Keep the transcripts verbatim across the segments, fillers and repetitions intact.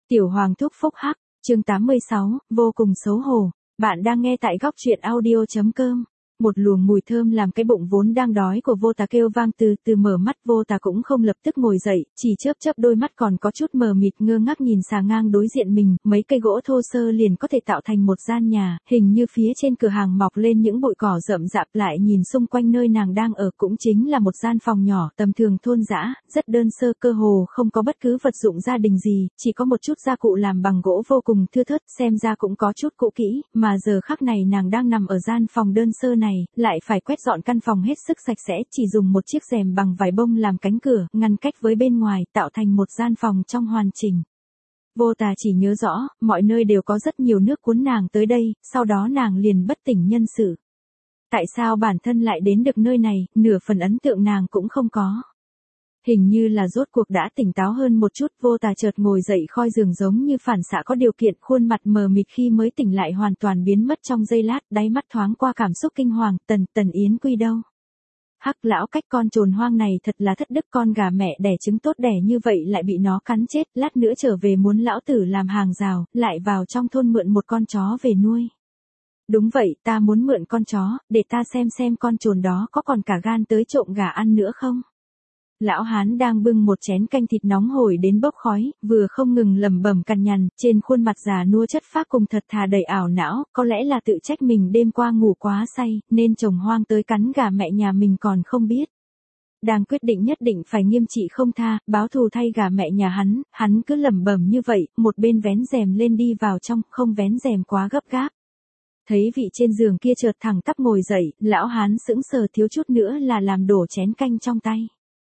Tiểu Hoàng thúc phúc hắc, chương tám mươi sáu, vô cùng xấu hổ. Bạn đang nghe tại góc truyện audio.com. Một luồng mùi thơm làm cái bụng vốn đang đói của Vô Tà kêu vang, từ từ mở mắt. Vô Tà cũng không lập tức ngồi dậy, chỉ chớp chớp đôi mắt còn có chút mờ mịt, ngơ ngác nhìn xà ngang đối diện mình. Mấy cây gỗ thô sơ liền có thể tạo thành một gian nhà, hình như phía trên cửa hàng mọc lên những bụi cỏ rậm rạp. Lại nhìn xung quanh nơi nàng đang ở cũng chính là một gian phòng nhỏ tầm thường thôn dã, rất đơn sơ, cơ hồ không có bất cứ vật dụng gia đình gì, chỉ có một chút gia cụ làm bằng gỗ vô cùng thưa thớt, xem ra cũng có chút cũ kỹ. Mà giờ khắc này nàng đang nằm ở gian phòng đơn sơ này, lại phải quét dọn căn phòng hết sức sạch sẽ, chỉ dùng một chiếc rèm bằng vải bông làm cánh cửa, ngăn cách với bên ngoài, tạo thành một gian phòng trong hoàn chỉnh. Vô Tà chỉ nhớ rõ, mọi nơi đều có rất nhiều nước cuốn nàng tới đây, sau đó nàng liền bất tỉnh nhân sự. Tại sao bản thân lại đến được nơi này, nửa phần ấn tượng nàng cũng không có. Hình như là rốt cuộc đã tỉnh táo hơn một chút. Vô Tà chợt ngồi dậy khoi giường, giống như phản xạ có điều kiện, khuôn mặt mờ mịt khi mới tỉnh lại hoàn toàn biến mất trong giây lát, đáy mắt thoáng qua cảm xúc kinh hoàng. Tần Tần Yến Quy đâu? Hắc lão cách con trồn hoang này thật là thất đức, con gà mẹ đẻ trứng tốt đẻ như vậy lại bị nó cắn chết, lát nữa trở về muốn lão tử làm hàng rào, lại vào trong thôn mượn một con chó về nuôi. Đúng vậy, ta muốn mượn con chó, để ta xem xem con trồn đó có còn cả gan tới trộm gà ăn nữa không. Lão hán đang bưng một chén canh thịt nóng hổi đến bốc khói, vừa không ngừng lẩm bẩm cằn nhằn, trên khuôn mặt già nua chất phác cùng thật thà đầy ảo não, có lẽ là tự trách mình đêm qua ngủ quá say, nên chồng hoang tới cắn gà mẹ nhà mình còn không biết. Đang quyết định nhất định phải nghiêm trị không tha, báo thù thay gà mẹ nhà hắn, hắn cứ lẩm bẩm như vậy, một bên vén rèm lên đi vào trong, không vén rèm quá gấp gáp. Thấy vị trên giường kia chợt thẳng tắp ngồi dậy, lão hán sững sờ, thiếu chút nữa là làm đổ chén canh trong tay.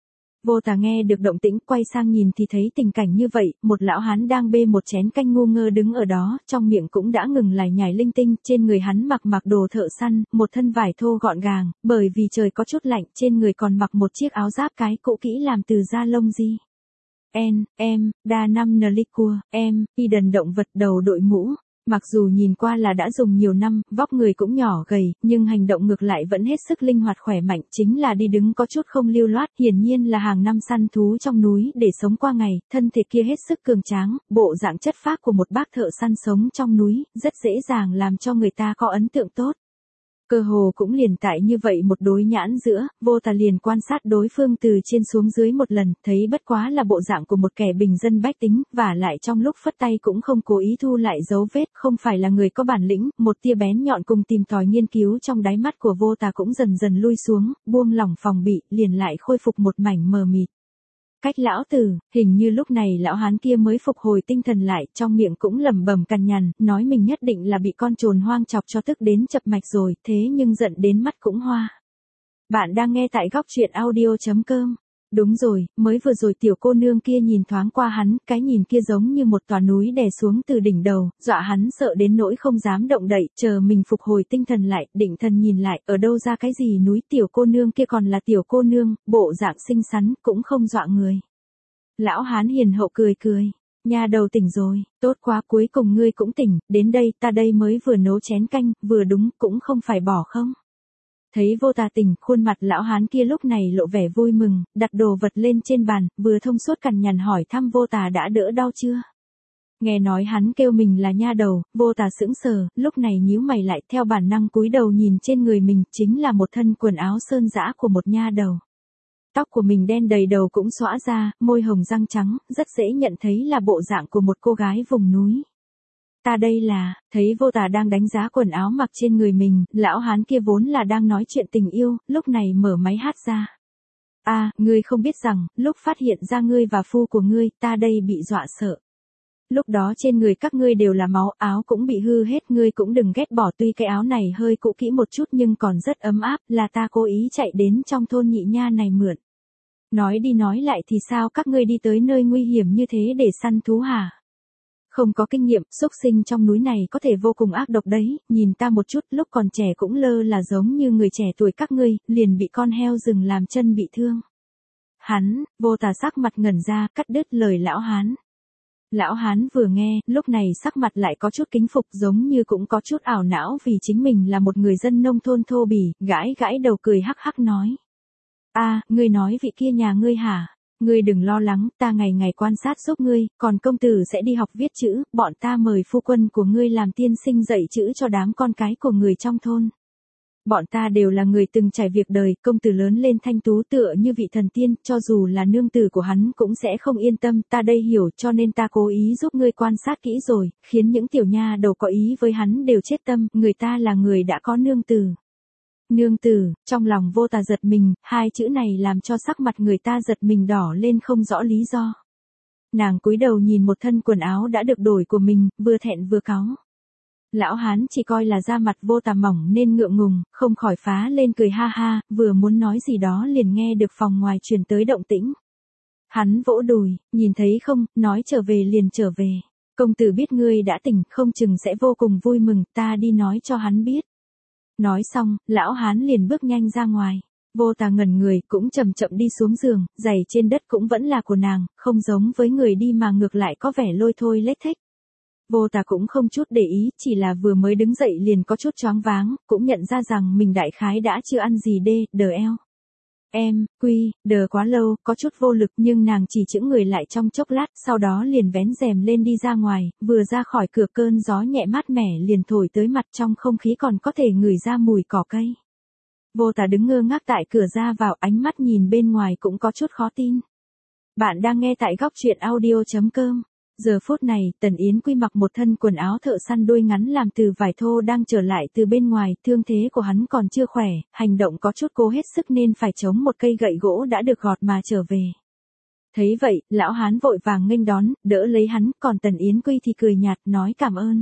Vô Tà nghe được động tĩnh, quay sang nhìn thì thấy tình cảnh như vậy, một lão hán đang bê một chén canh ngu ngơ đứng ở đó, trong miệng cũng đã ngừng lải nhải linh tinh, trên người hắn mặc mặc đồ thợ săn, một thân vải thô gọn gàng, bởi vì trời có chút lạnh, trên người còn mặc một chiếc áo giáp cái cũ kỹ làm từ da lông di. En, em, đa năm nờ lich cua, em, y đần động vật, đầu đội mũ. Mặc dù nhìn qua là đã dùng nhiều năm, vóc người cũng nhỏ gầy, nhưng hành động ngược lại vẫn hết sức linh hoạt khỏe mạnh, chính là đi đứng có chút không lưu loát, hiển nhiên là hàng năm săn thú trong núi để sống qua ngày, thân thể kia hết sức cường tráng, bộ dạng chất phác của một bác thợ săn sống trong núi, rất dễ dàng làm cho người ta có ấn tượng tốt. Cơ hồ cũng liền tại như vậy một đối nhãn giữa, Vô Tà liền quan sát đối phương từ trên xuống dưới một lần, thấy bất quá là bộ dạng của một kẻ bình dân bách tính, và lại trong lúc phất tay cũng không cố ý thu lại dấu vết, không phải là người có bản lĩnh. Một tia bén nhọn cùng tìm tòi nghiên cứu trong đáy mắt của Vô Tà cũng dần dần lui xuống, buông lỏng phòng bị, liền lại khôi phục một mảnh mờ mịt. Cách lão tử, hình như lúc này lão hán kia mới phục hồi tinh thần lại, trong miệng cũng lẩm bẩm cằn nhằn, nói mình nhất định là bị con trồn hoang chọc cho tức đến chập mạch rồi, thế nhưng giận đến mắt cũng hoa. Bạn đang nghe tại góc truyện audio.com. Đúng rồi, mới vừa rồi tiểu cô nương kia nhìn thoáng qua hắn, cái nhìn kia giống như một tòa núi đè xuống từ đỉnh đầu, dọa hắn sợ đến nỗi không dám động đậy, chờ mình phục hồi tinh thần lại, định thần nhìn lại, ở đâu ra cái gì núi, tiểu cô nương kia còn là tiểu cô nương, bộ dạng xinh xắn, cũng không dọa người. Lão hán hiền hậu cười cười, nha đầu tỉnh rồi, tốt quá, cuối cùng ngươi cũng tỉnh, đến đây, ta đây mới vừa nấu chén canh, vừa đúng, cũng không phải bỏ không. Thấy Vô Tà tỉnh, khuôn mặt lão hán kia lúc này lộ vẻ vui mừng, đặt đồ vật lên trên bàn, vừa thông suốt cằn nhằn hỏi thăm Vô Tà đã đỡ đau chưa. Nghe nói hắn kêu mình là nha đầu, Vô Tà sững sờ, lúc này nhíu mày lại, theo bản năng cúi đầu nhìn trên người mình, chính là một thân quần áo sơn dã của một nha đầu. Tóc của mình đen đầy đầu cũng xõa ra, môi hồng răng trắng, rất dễ nhận thấy là bộ dạng của một cô gái vùng núi. Ta đây là, thấy Vô Tà đang đánh giá quần áo mặc trên người mình, lão hán kia vốn là đang nói chuyện tình yêu, lúc này mở máy hát ra. À, ngươi không biết rằng, lúc phát hiện ra ngươi và phu của ngươi, ta đây bị dọa sợ. Lúc đó trên người các ngươi đều là máu, áo cũng bị hư hết, ngươi cũng đừng ghét bỏ, tuy cái áo này hơi cũ kỹ một chút nhưng còn rất ấm áp, là ta cố ý chạy đến trong thôn nhị nha này mượn. Nói đi nói lại thì sao các ngươi đi tới nơi nguy hiểm như thế để săn thú hả? Không có kinh nghiệm, xúc sinh trong núi này có thể vô cùng ác độc đấy, nhìn ta một chút, lúc còn trẻ cũng lơ là giống như người trẻ tuổi các ngươi, liền bị con heo rừng làm chân bị thương. Hắn, Vô Tà sắc mặt ngẩn ra, cắt đứt lời lão hán. Lão hán vừa nghe, lúc này sắc mặt lại có chút kính phục, giống như cũng có chút ảo não vì chính mình là một người dân nông thôn thô bỉ, gãi gãi đầu cười hắc hắc nói. A, ngươi nói vị kia nhà ngươi hả? Ngươi đừng lo lắng, ta ngày ngày quan sát giúp ngươi, còn công tử sẽ đi học viết chữ, bọn ta mời phu quân của ngươi làm tiên sinh dạy chữ cho đám con cái của người trong thôn. Bọn ta đều là người từng trải việc đời, công tử lớn lên thanh tú tựa như vị thần tiên, cho dù là nương tử của hắn cũng sẽ không yên tâm, ta đây hiểu cho nên ta cố ý giúp ngươi quan sát kỹ rồi, khiến những tiểu nha đầu có ý với hắn đều chết tâm, người ta là người đã có nương tử. Nương tử, trong lòng Vô Tà giật mình, hai chữ này làm cho sắc mặt người ta giật mình đỏ lên không rõ lý do. Nàng cúi đầu nhìn một thân quần áo đã được đổi của mình, vừa thẹn vừa cáu. Lão hán chỉ coi là da mặt Vô Tà mỏng nên ngượng ngùng, không khỏi phá lên cười ha ha, vừa muốn nói gì đó liền nghe được phòng ngoài truyền tới động tĩnh. Hắn vỗ đùi, nhìn thấy không, nói trở về liền trở về. Công tử biết ngươi đã tỉnh, không chừng sẽ vô cùng vui mừng, ta đi nói cho hắn biết. Nói xong, lão hán liền bước nhanh ra ngoài. Vô Tà ngẩn người, cũng chậm chậm đi xuống giường, giày trên đất cũng vẫn là của nàng, không giống với người đi mà ngược lại có vẻ lôi thôi lết thếch. Vô Tà cũng không chút để ý, chỉ là vừa mới đứng dậy liền có chút choáng váng, cũng nhận ra rằng mình đại khái đã chưa ăn gì đê, đờ eo. Em, quy, đờ quá lâu, có chút vô lực nhưng nàng chỉ chững người lại trong chốc lát, sau đó liền vén rèm lên đi ra ngoài, vừa ra khỏi cửa cơn gió nhẹ mát mẻ liền thổi tới mặt trong không khí còn có thể ngửi ra mùi cỏ cây. Vô Tà đứng ngơ ngác tại cửa ra vào, ánh mắt nhìn bên ngoài cũng có chút khó tin. Bạn đang nghe tại góc truyện audio chấm com. Giờ phút này, Tần Yến Quy mặc một thân quần áo thợ săn đuôi ngắn làm từ vải thô đang trở lại từ bên ngoài, thương thế của hắn còn chưa khỏe, hành động có chút cố hết sức nên phải chống một cây gậy gỗ đã được gọt mà trở về. Thấy vậy, lão hán vội vàng nghênh đón, đỡ lấy hắn, còn Tần Yến Quy thì cười nhạt nói cảm ơn.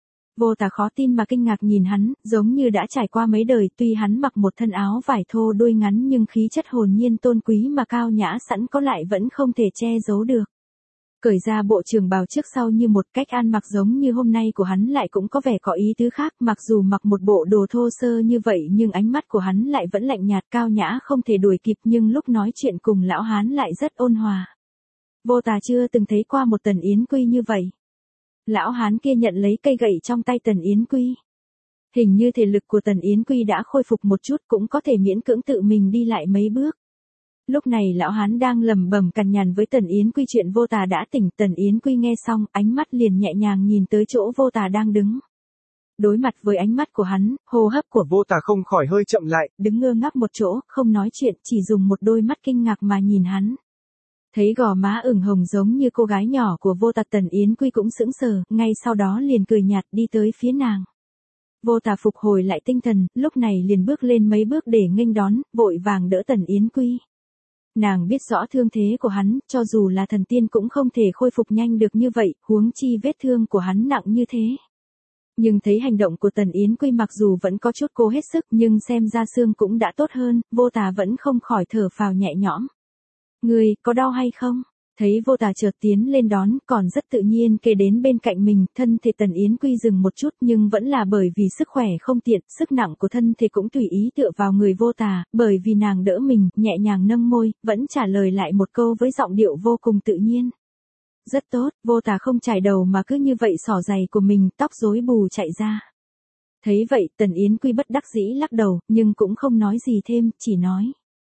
Vô Tà khó tin mà kinh ngạc nhìn hắn, giống như đã trải qua mấy đời, tuy hắn mặc một thân áo vải thô đuôi ngắn nhưng khí chất hồn nhiên tôn quý mà cao nhã sẵn có lại vẫn không thể che giấu được. Cởi ra bộ trường bào trước sau như một cách ăn mặc giống như hôm nay của hắn lại cũng có vẻ có ý tứ khác, mặc dù mặc một bộ đồ thô sơ như vậy nhưng ánh mắt của hắn lại vẫn lạnh nhạt cao nhã không thể đuổi kịp nhưng lúc nói chuyện cùng lão hán lại rất ôn hòa. Vô Tà chưa từng thấy qua một Tần Yến Quy như vậy. Lão hán kia nhận lấy cây gậy trong tay Tần Yến Quy. Hình như thể lực của Tần Yến Quy đã khôi phục một chút cũng có thể miễn cưỡng tự mình đi lại mấy bước. Lúc này lão hán đang lẩm bẩm cằn nhằn với Tần Yến Quy chuyện Vô Tà đã tỉnh, Tần Yến Quy nghe xong, ánh mắt liền nhẹ nhàng nhìn tới chỗ Vô Tà đang đứng. Đối mặt với ánh mắt của hắn, hô hấp của Vô Tà không khỏi hơi chậm lại, đứng ngơ ngác một chỗ, không nói chuyện, chỉ dùng một đôi mắt kinh ngạc mà nhìn hắn. Thấy gò má ửng hồng giống như cô gái nhỏ của Vô Tà, Tần Yến Quy cũng sững sờ, ngay sau đó liền cười nhạt đi tới phía nàng. Vô Tà phục hồi lại tinh thần, lúc này liền bước lên mấy bước để nghênh đón, vội vàng đỡ Tần Yến Quy. Nàng biết rõ thương thế của hắn, cho dù là thần tiên cũng không thể khôi phục nhanh được như vậy, huống chi vết thương của hắn nặng như thế. Nhưng thấy hành động của Tần Yến Quy mặc dù vẫn có chút cố hết sức nhưng xem ra xương cũng đã tốt hơn, Vô Tà vẫn không khỏi thở phào nhẹ nhõm. Người, có đau hay không? Thấy Vô Tà chợt tiến lên đón, còn rất tự nhiên kề đến bên cạnh mình, thân thể Tần Yến Quy dừng một chút nhưng vẫn là bởi vì sức khỏe không tiện, sức nặng của thân thể cũng tùy ý tựa vào người Vô Tà, bởi vì nàng đỡ mình, nhẹ nhàng nâng môi, vẫn trả lời lại một câu với giọng điệu vô cùng tự nhiên. Rất tốt, Vô Tà không chải đầu mà cứ như vậy xỏ giày của mình, tóc rối bù chạy ra. Thấy vậy, Tần Yến Quy bất đắc dĩ lắc đầu, nhưng cũng không nói gì thêm, chỉ nói.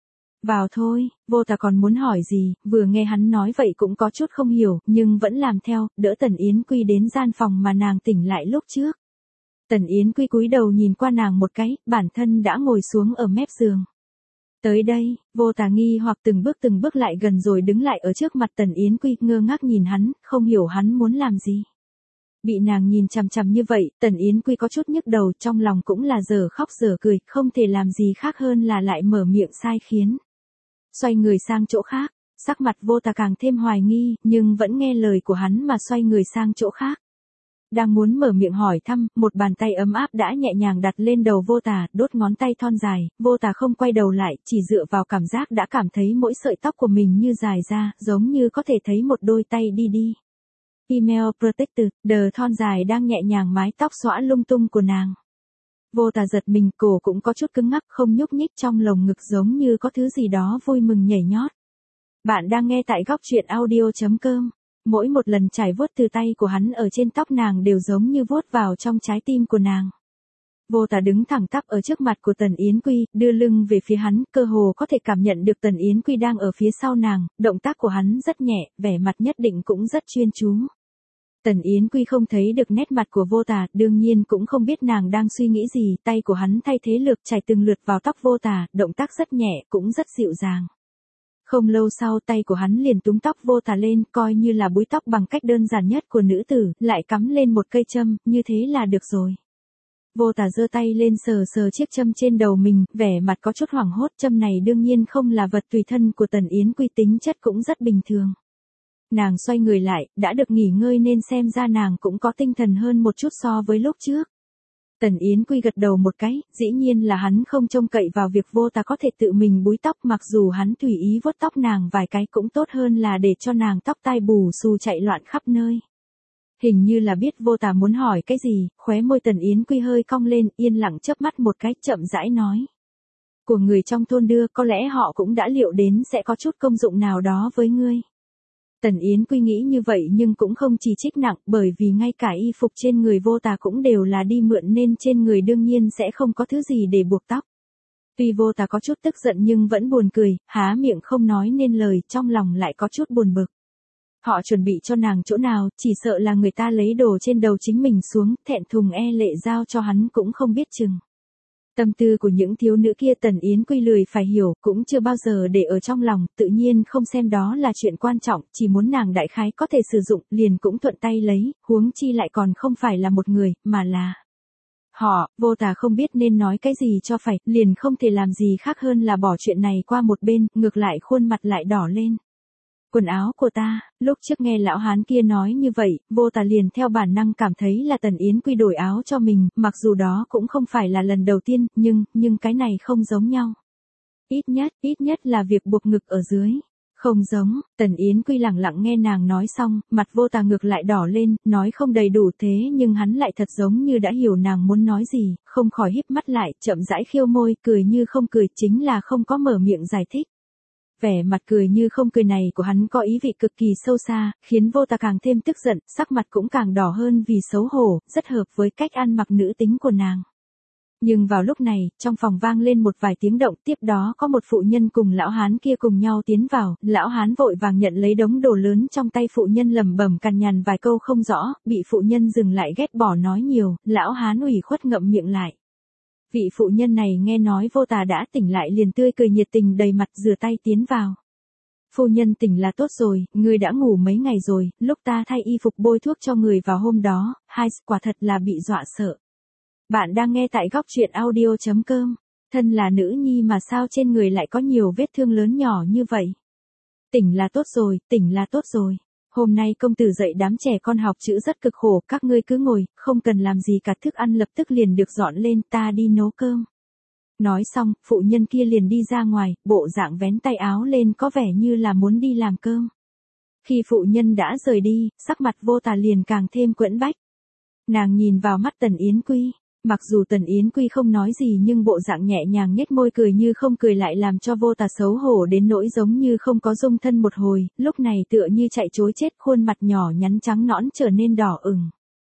Vào thôi, Vô Tà còn muốn hỏi gì, vừa nghe hắn nói vậy cũng có chút không hiểu, nhưng vẫn làm theo, đỡ Tần Yến Quy đến gian phòng mà nàng tỉnh lại lúc trước. Tần Yến Quy cúi đầu nhìn qua nàng một cái, bản thân đã ngồi xuống ở mép giường. Tới đây, Vô Tà nghi hoặc từng bước từng bước lại gần rồi đứng lại ở trước mặt Tần Yến Quy, ngơ ngác nhìn hắn, không hiểu hắn muốn làm gì. Bị nàng nhìn chằm chằm như vậy, Tần Yến Quy có chút nhức đầu, trong lòng cũng là giờ khóc giờ cười, không thể làm gì khác hơn là lại mở miệng sai khiến. Xoay người sang chỗ khác, sắc mặt Vô Tà càng thêm hoài nghi, nhưng vẫn nghe lời của hắn mà xoay người sang chỗ khác. Đang muốn mở miệng hỏi thăm, một bàn tay ấm áp đã nhẹ nhàng đặt lên đầu Vô Tà, đốt ngón tay thon dài, Vô Tà không quay đầu lại, chỉ dựa vào cảm giác đã cảm thấy mỗi sợi tóc của mình như dài ra, giống như có thể thấy một đôi tay đi đi. Email Protector, đờ thon dài đang nhẹ nhàng mái tóc xõa lung tung của nàng. Vô Tà giật mình, cổ cũng có chút cứng ngắc không nhúc nhích, trong lồng ngực giống như có thứ gì đó vui mừng nhảy nhót. Bạn đang nghe tại góc truyện audio chấm com. Mỗi một lần trải vuốt từ tay của hắn ở trên tóc nàng đều giống như vuốt vào trong trái tim của nàng. Vô Tà đứng thẳng tắp ở trước mặt của Tần Yến Quy, đưa lưng về phía hắn, cơ hồ có thể cảm nhận được Tần Yến Quy đang ở phía sau nàng, động tác của hắn rất nhẹ, vẻ mặt nhất định cũng rất chuyên chú. Tần Yến Quy không thấy được nét mặt của Vô Tà, đương nhiên cũng không biết nàng đang suy nghĩ gì, tay của hắn thay thế lược chải từng lượt vào tóc Vô Tà, động tác rất nhẹ, cũng rất dịu dàng. Không lâu sau tay của hắn liền túm tóc Vô Tà lên, coi như là búi tóc bằng cách đơn giản nhất của nữ tử, lại cắm lên một cây châm, như thế là được rồi. Vô Tà giơ tay lên sờ sờ chiếc châm trên đầu mình, vẻ mặt có chút hoảng hốt, châm này đương nhiên không là vật tùy thân của Tần Yến Quy, tính chất cũng rất bình thường. Nàng xoay người lại, đã được nghỉ ngơi nên xem ra nàng cũng có tinh thần hơn một chút so với lúc trước. Tần Yến Quy gật đầu một cái, dĩ nhiên là hắn không trông cậy vào việc Vô Tà có thể tự mình búi tóc, mặc dù hắn tùy ý vuốt tóc nàng vài cái cũng tốt hơn là để cho nàng tóc tai bù xù chạy loạn khắp nơi. Hình như là biết Vô Tà muốn hỏi cái gì, khóe môi Tần Yến Quy hơi cong lên, yên lặng chớp mắt một cái, chậm rãi nói. Của người trong thôn đưa, có lẽ họ cũng đã liệu đến sẽ có chút công dụng nào đó với ngươi. Tần Yến Quy nghĩ như vậy nhưng cũng không chỉ trích nặng, bởi vì ngay cả y phục trên người Vô Tà cũng đều là đi mượn nên trên người đương nhiên sẽ không có thứ gì để buộc tóc. Tuy Vô Tà có chút tức giận nhưng vẫn buồn cười, há miệng không nói nên lời, trong lòng lại có chút buồn bực. Họ chuẩn bị cho nàng chỗ nào, chỉ sợ là người ta lấy đồ trên đầu chính mình xuống, thẹn thùng e lệ giao cho hắn cũng không biết chừng. Tâm tư của những thiếu nữ kia Tần Yến Quy lười phải hiểu, cũng chưa bao giờ để ở trong lòng, tự nhiên không xem đó là chuyện quan trọng, chỉ muốn nàng đại khái có thể sử dụng, liền cũng thuận tay lấy, huống chi lại còn không phải là một người, mà là họ. Vô Tà không biết nên nói cái gì cho phải, liền không thể làm gì khác hơn là bỏ chuyện này qua một bên, ngược lại khuôn mặt lại đỏ lên. Quần áo của ta, lúc trước nghe lão hán kia nói như vậy, Vô Tà liền theo bản năng cảm thấy là Tần Yến Quy đổi áo cho mình, mặc dù đó cũng không phải là lần đầu tiên, nhưng, nhưng cái này không giống nhau. Ít nhất, ít nhất là việc buộc ngực ở dưới. Không giống, Tần Yến Quy lặng lặng nghe nàng nói xong, mặt Vô Tà ngược lại đỏ lên, nói không đầy đủ thế nhưng hắn lại thật giống như đã hiểu nàng muốn nói gì, không khỏi híp mắt lại, chậm rãi khiêu môi, cười như không cười, chính là không có mở miệng giải thích. Vẻ mặt cười như không cười này của hắn có ý vị cực kỳ sâu xa, khiến Vô Tà càng thêm tức giận, sắc mặt cũng càng đỏ hơn vì xấu hổ, rất hợp với cách ăn mặc nữ tính của nàng. Nhưng vào lúc này, trong phòng vang lên một vài tiếng động, tiếp đó có một phụ nhân cùng lão hán kia cùng nhau tiến vào, lão hán vội vàng nhận lấy đống đồ lớn trong tay phụ nhân lẩm bẩm cằn nhằn vài câu không rõ, bị phụ nhân dừng lại ghét bỏ nói nhiều, lão hán ủy khuất ngậm miệng lại. Vị phụ nhân này nghe nói Vô Tà đã tỉnh lại liền tươi cười nhiệt tình đầy mặt rửa tay tiến vào. Phu nhân tỉnh là tốt rồi, ngươi đã ngủ mấy ngày rồi, lúc ta thay y phục bôi thuốc cho người vào hôm đó, hai quả thật là bị dọa sợ. Bạn đang nghe tại góc truyện audio chấm com, thân là nữ nhi mà sao trên người lại có nhiều vết thương lớn nhỏ như vậy. Tỉnh là tốt rồi, tỉnh là tốt rồi. Hôm nay công tử dạy đám trẻ con học chữ rất cực khổ, các ngươi cứ ngồi, không cần làm gì cả, thức ăn lập tức liền được dọn lên, ta đi nấu cơm. Nói xong, phụ nhân kia liền đi ra ngoài, bộ dạng vén tay áo lên có vẻ như là muốn đi làm cơm. Khi phụ nhân đã rời đi, sắc mặt Vô Tà liền càng thêm quẫn bách. Nàng nhìn vào mắt Tần Yến Quy. Mặc dù Tần Yến Quy không nói gì nhưng bộ dạng nhẹ nhàng nhếch môi cười như không cười lại làm cho Vô Tà xấu hổ đến nỗi giống như không có dung thân một hồi, lúc này tựa như chạy trối chết, khuôn mặt nhỏ nhắn trắng nõn trở nên đỏ ửng.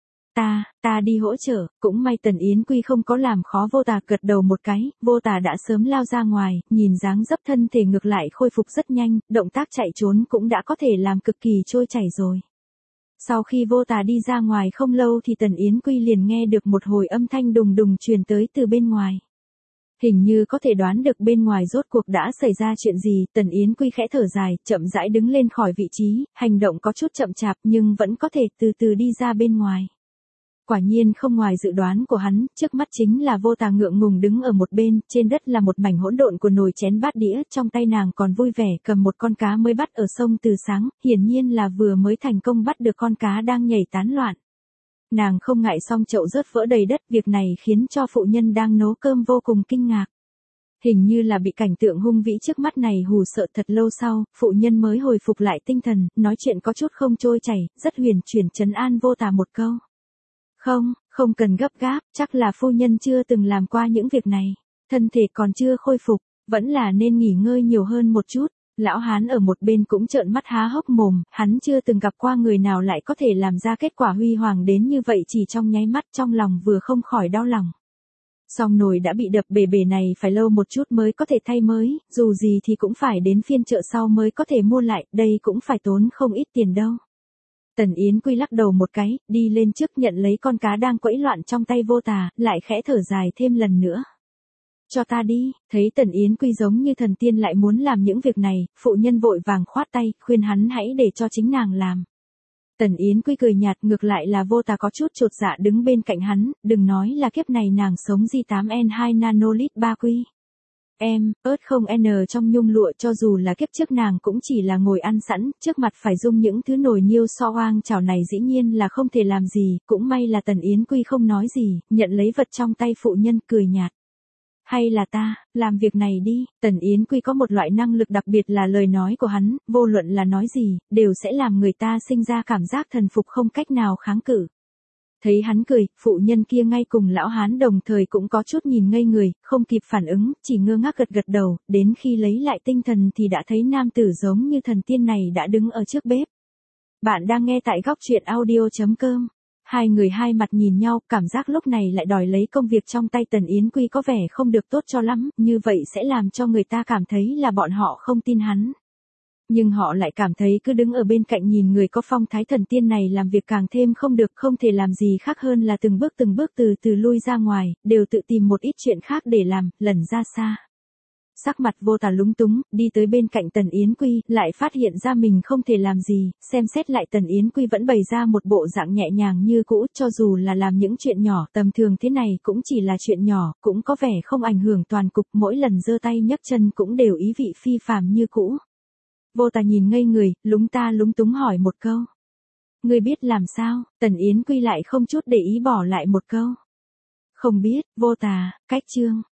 Ta, ta đi hỗ trợ, cũng may Tần Yến Quy không có làm khó Vô Tà, gật đầu một cái, Vô Tà đã sớm lao ra ngoài, nhìn dáng dấp thân thể ngược lại khôi phục rất nhanh, động tác chạy trốn cũng đã có thể làm cực kỳ trôi chảy rồi. Sau khi Vô Tà đi ra ngoài không lâu thì Tần Yến Quy liền nghe được một hồi âm thanh đùng đùng truyền tới từ bên ngoài. Hình như có thể đoán được bên ngoài rốt cuộc đã xảy ra chuyện gì, Tần Yến Quy khẽ thở dài, chậm rãi đứng lên khỏi vị trí, hành động có chút chậm chạp nhưng vẫn có thể từ từ đi ra bên ngoài. Quả nhiên không ngoài dự đoán của hắn, trước mắt chính là Vô Tà ngượng ngùng đứng ở một bên, trên đất là một mảnh hỗn độn của nồi chén bát đĩa, trong tay nàng còn vui vẻ cầm một con cá mới bắt ở sông từ sáng, hiển nhiên là vừa mới thành công bắt được con cá đang nhảy tán loạn. Nàng không ngại song chậu rớt vỡ đầy đất, việc này khiến cho phụ nhân đang nấu cơm vô cùng kinh ngạc. Hình như là bị cảnh tượng hung vĩ trước mắt này hù sợ thật lâu sau, phụ nhân mới hồi phục lại tinh thần, nói chuyện có chút không trôi chảy, rất huyền chuyển trấn an Vô Tà một câu. Không, không cần gấp gáp, chắc là phu nhân chưa từng làm qua những việc này, thân thể còn chưa khôi phục, vẫn là nên nghỉ ngơi nhiều hơn một chút. Lão hán ở một bên cũng trợn mắt há hốc mồm, hắn chưa từng gặp qua người nào lại có thể làm ra kết quả huy hoàng đến như vậy chỉ trong nháy mắt, trong lòng vừa không khỏi đau lòng. Xong nồi đã bị đập bể bể này phải lâu một chút mới có thể thay mới, dù gì thì cũng phải đến phiên chợ sau mới có thể mua lại, đây cũng phải tốn không ít tiền đâu. Tần Yến Quy lắc đầu một cái, đi lên trước nhận lấy con cá đang quẫy loạn trong tay Vô Tà, lại khẽ thở dài thêm lần nữa. Cho ta đi, thấy Tần Yến Quy giống như thần tiên lại muốn làm những việc này, phụ nhân vội vàng khoát tay, khuyên hắn hãy để cho chính nàng làm. Tần Yến Quy cười nhạt, ngược lại là Vô Tà có chút chột dạ đứng bên cạnh hắn, đừng nói là kiếp này nàng sống G tám N hai nanolit ba quy. Em, ớt không N trong nhung lụa, cho dù là kiếp trước nàng cũng chỉ là ngồi ăn sẵn, trước mặt phải dung những thứ nồi niêu so oang chảo này dĩ nhiên là không thể làm gì, cũng may là Tần Yến Quy không nói gì, nhận lấy vật trong tay phụ nhân cười nhạt. Hay là ta, làm việc này đi, Tần Yến Quy có một loại năng lực đặc biệt là lời nói của hắn, vô luận là nói gì, đều sẽ làm người ta sinh ra cảm giác thần phục không cách nào kháng cự. Thấy hắn cười, phụ nhân kia ngay cùng lão hán đồng thời cũng có chút nhìn ngây người, không kịp phản ứng, chỉ ngơ ngác gật gật đầu, đến khi lấy lại tinh thần thì đã thấy nam tử giống như thần tiên này đã đứng ở trước bếp. Bạn đang nghe tại góc truyện audio chấm com. Hai người hai mặt nhìn nhau, cảm giác lúc này lại đòi lấy công việc trong tay Tần Yến Quy có vẻ không được tốt cho lắm, như vậy sẽ làm cho người ta cảm thấy là bọn họ không tin hắn. Nhưng họ lại cảm thấy cứ đứng ở bên cạnh nhìn người có phong thái thần tiên này làm việc càng thêm không được, không thể làm gì khác hơn là từng bước từng bước từ từ lui ra ngoài, đều tự tìm một ít chuyện khác để làm, lẩn ra xa. Sắc mặt Vô Tà lúng túng, đi tới bên cạnh Tần Yến Quy, lại phát hiện ra mình không thể làm gì, xem xét lại Tần Yến Quy vẫn bày ra một bộ dạng nhẹ nhàng như cũ, cho dù là làm những chuyện nhỏ tầm thường thế này cũng chỉ là chuyện nhỏ, cũng có vẻ không ảnh hưởng toàn cục, mỗi lần giơ tay nhấc chân cũng đều ý vị phi phàm như cũ. Vô Tà nhìn ngây người, lúng ta lúng túng hỏi một câu. Ngươi biết làm sao? Tần Yến Quy lại không chút để ý bỏ lại một câu. Không biết, Vô Tà, cách chương.